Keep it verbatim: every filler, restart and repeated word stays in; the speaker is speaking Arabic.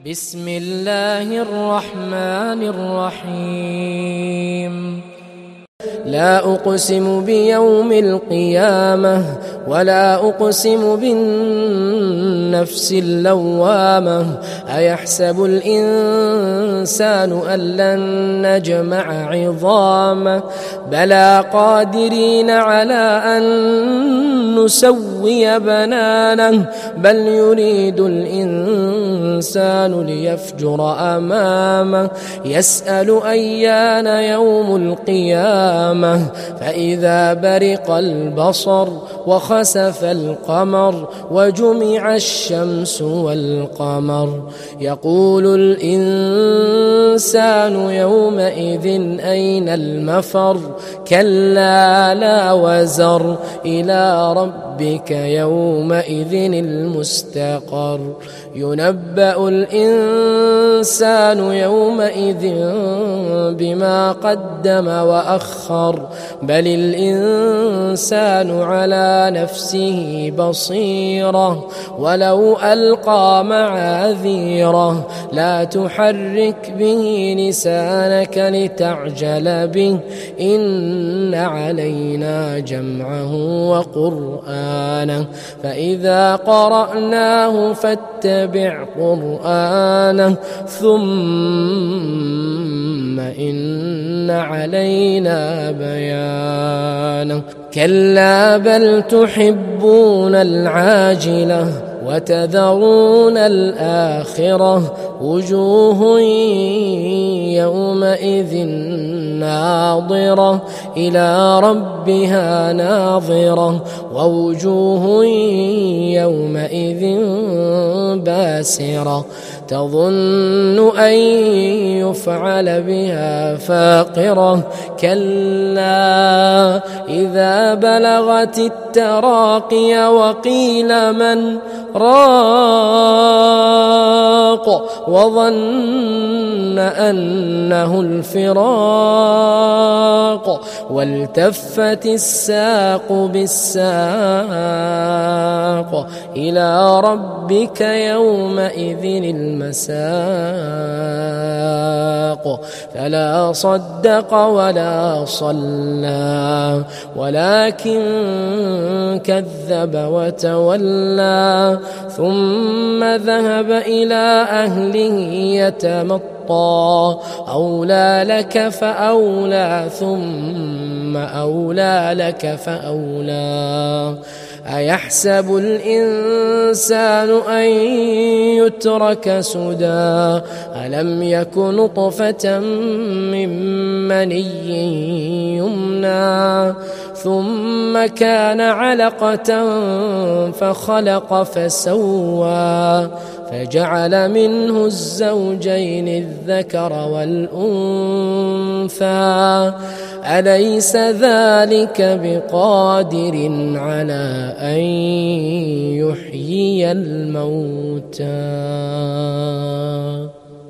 بسم الله الرحمن الرحيم لا أقسم بيوم القيامة ولا أقسم بالنفس اللوامة أيحسب الإنسان أن لن نجمع عظامه بلى قادرين على أن نسوي بنانه بل يريد الإنسان ليفجر أمامه يسأل أيان يوم القيامة فإذا برق البصر وخسف القمر وجمع الشمس والقمر يقول الإنسان يومئذ أين المفر كلا لا وزر إلى ربك يومئذ المستقر ينبأ الإنسان يومئذ بما قدم وأخر بل الإنسان على نفسه بصيرة ولو ألقى معاذيره لا تحرك به لسانك لتعجل به إن علينا جمعه وقرآنه فإذا قرأناه فاتبع قرآنه ثم إن علينا بيانه كلا بل تحبون العاجلة وتذرون الآخرة وجوه يومئذ ناظرة إلى ربها ناظرة ووجوه يومئذ باسرة تظن أن يفعل بها فاقرة كلا إذا بلغت التراقي وقيل من راق وظن أنه الفراق والتفت الساق بالساق إلى ربك يومئذ المساق فلا صدق ولا صلى ولكن كذب وتولى ثم ذهب إلى أهله يتمطى أولى لك فأولى ثم أولى لك فأولى أيحسب الإنسان أن يترك سدى ألم يك نطفة من مني يمنى ثم كان علقة فخلق فسوى فجعل منه الزوجين الذكر والأنثى أليس ذلك بقادر على أن يحيي الموتى